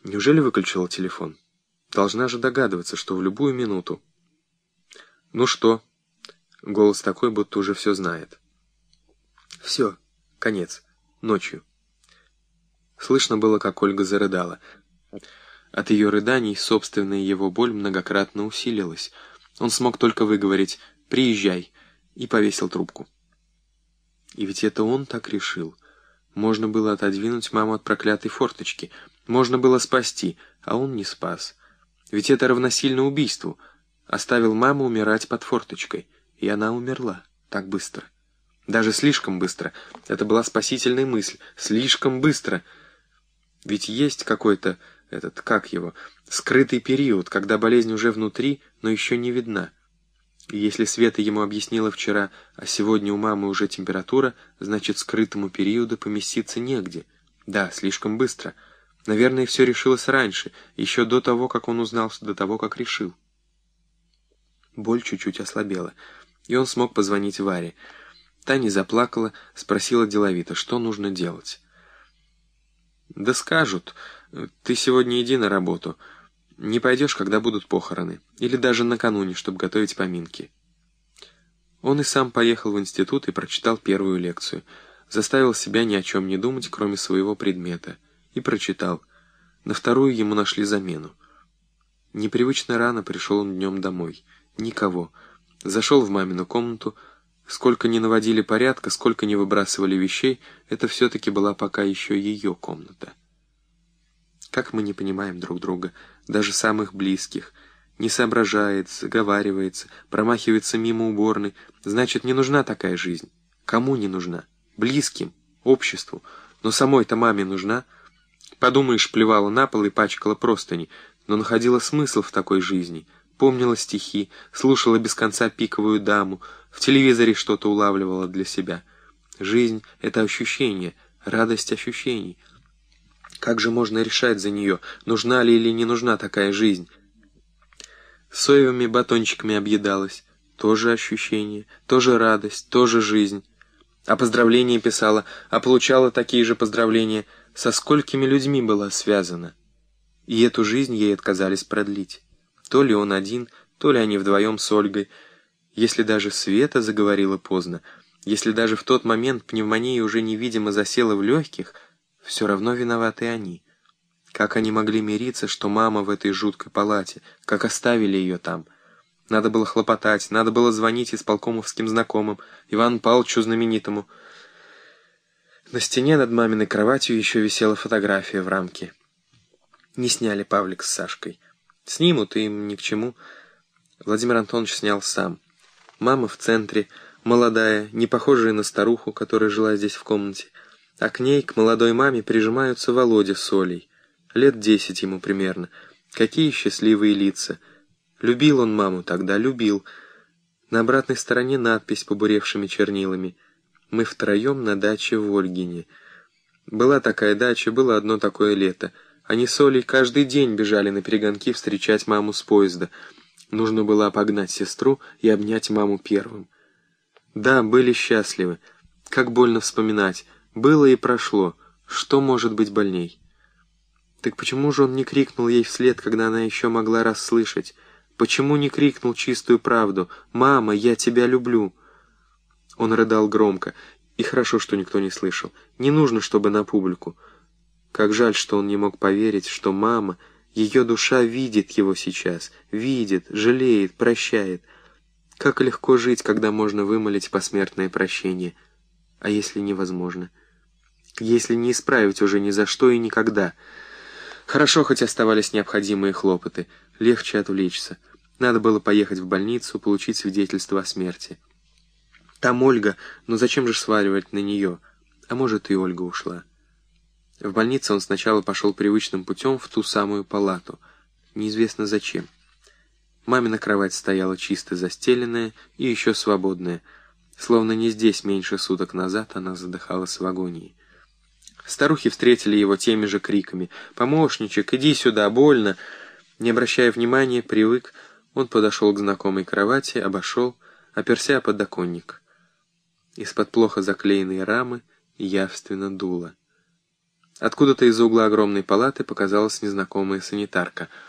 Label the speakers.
Speaker 1: Неужели выключила телефон? Должна же догадываться, что в любую минуту. «Ну что?» Голос такой, будто уже все знает. «Все, конец. Ночью». Слышно было, как Ольга зарыдала. От ее рыданий собственная его боль многократно усилилась. Он смог только выговорить «приезжай» и повесил трубку. И ведь это он так решил. Можно было отодвинуть маму от проклятой форточки, можно было спасти, а он не спас. Ведь это равносильно убийству. Оставил маму умирать под форточкой, и она умерла так быстро. Даже слишком быстро. Это была спасительная мысль. Слишком быстро. Ведь есть какой-то, как его, скрытый период, когда болезнь уже внутри, но еще не видна. И если Света ему объяснила вчера, а сегодня у мамы уже температура, значит, скрытому периоду поместиться негде. Да, слишком быстро. Наверное, все решилось раньше, еще до того, как он узнал, до того, как решил. Боль чуть-чуть ослабела, и он смог позвонить Варе. Та не заплакала, спросила деловито, что нужно делать. «Да скажут, ты сегодня иди на работу. Не пойдешь, когда будут похороны, или даже накануне, чтобы готовить поминки». Он и сам поехал в институт и прочитал первую лекцию. Заставил себя ни о чем не думать, кроме своего предмета. И прочитал. На вторую ему нашли замену. Непривычно рано пришел он днем домой. Никого. Зашел в мамину комнату. Сколько ни наводили порядка, сколько ни выбрасывали вещей, это все-таки была пока еще ее комната. Как мы не понимаем друг друга, даже самых близких. Не соображает, заговаривается, промахивается мимо уборной. Значит, не нужна такая жизнь. Кому не нужна? Близким, обществу. Но самой-то маме нужна. Подумаешь, плевала на пол и пачкала простыни, но находила смысл в такой жизни. Помнила стихи, слушала без конца «Пиковую даму», в телевизоре что-то улавливала для себя. Жизнь — это ощущение, радость ощущений. Как же можно решать за нее, нужна ли или не нужна такая жизнь? Соевыми батончиками объедалась. Тоже ощущение, тоже радость, тоже жизнь. А поздравления писала, а получала такие же поздравления. Со сколькими людьми была связана. И эту жизнь ей отказались продлить. То ли он один, то ли они вдвоем с Ольгой. Если даже Света заговорила поздно, если даже в тот момент пневмония уже невидимо засела в легких, все равно виноваты они. Как они могли мириться, что мама в этой жуткой палате, как оставили ее там? Надо было хлопотать, надо было звонить исполкомовским знакомым, Ивану Павловичу знаменитому. На стене над маминой кроватью еще висела фотография в рамке. Не сняли Павлик с Сашкой. Снимут, и им ни к чему. Владимир Антонович снял сам. Мама в центре, молодая, не похожая на старуху, которая жила здесь в комнате. А к ней, к молодой маме, прижимаются Володя с Олей. Лет 10 ему примерно. Какие счастливые лица. Любил он маму тогда, любил. На обратной стороне надпись побуревшими чернилами. «Мы втроем на даче в Ольгине». Была такая дача, было одно такое лето. Они с Олей каждый день бежали на перегонки встречать маму с поезда. Нужно было обогнать сестру и обнять маму первым. Да, были счастливы. Как больно вспоминать. Было и прошло. Что может быть больней? Так почему же он не крикнул ей вслед, когда она еще могла расслышать? Почему не крикнул чистую правду: «Мама, я тебя люблю»? Он рыдал громко, и хорошо, что никто не слышал. Не нужно, чтобы на публику. Как жаль, что он не мог поверить, что мама, ее душа видит его сейчас, видит, жалеет, прощает. Как легко жить, когда можно вымолить посмертное прощение. А если невозможно? Если не исправить уже ни за что и никогда? Хорошо, хоть оставались необходимые хлопоты. Легче отвлечься. Надо было поехать в больницу, получить свидетельство о смерти. Там Ольга, но зачем же сваливать на нее? А может, и Ольга ушла. В больнице он сначала пошел привычным путем в ту самую палату. Неизвестно зачем. Мамина кровать стояла чисто застеленная и еще свободная. Словно не здесь меньше суток назад она задыхалась в агонии. Старухи встретили его теми же криками: «Помощничек, иди сюда, больно!» Не обращая внимания, привык, он подошел к знакомой кровати, обошел, оперся о подоконник. Из-под плохо заклеенной рамы явственно дуло. Откуда-то из угла огромной палаты показалась незнакомая санитарка.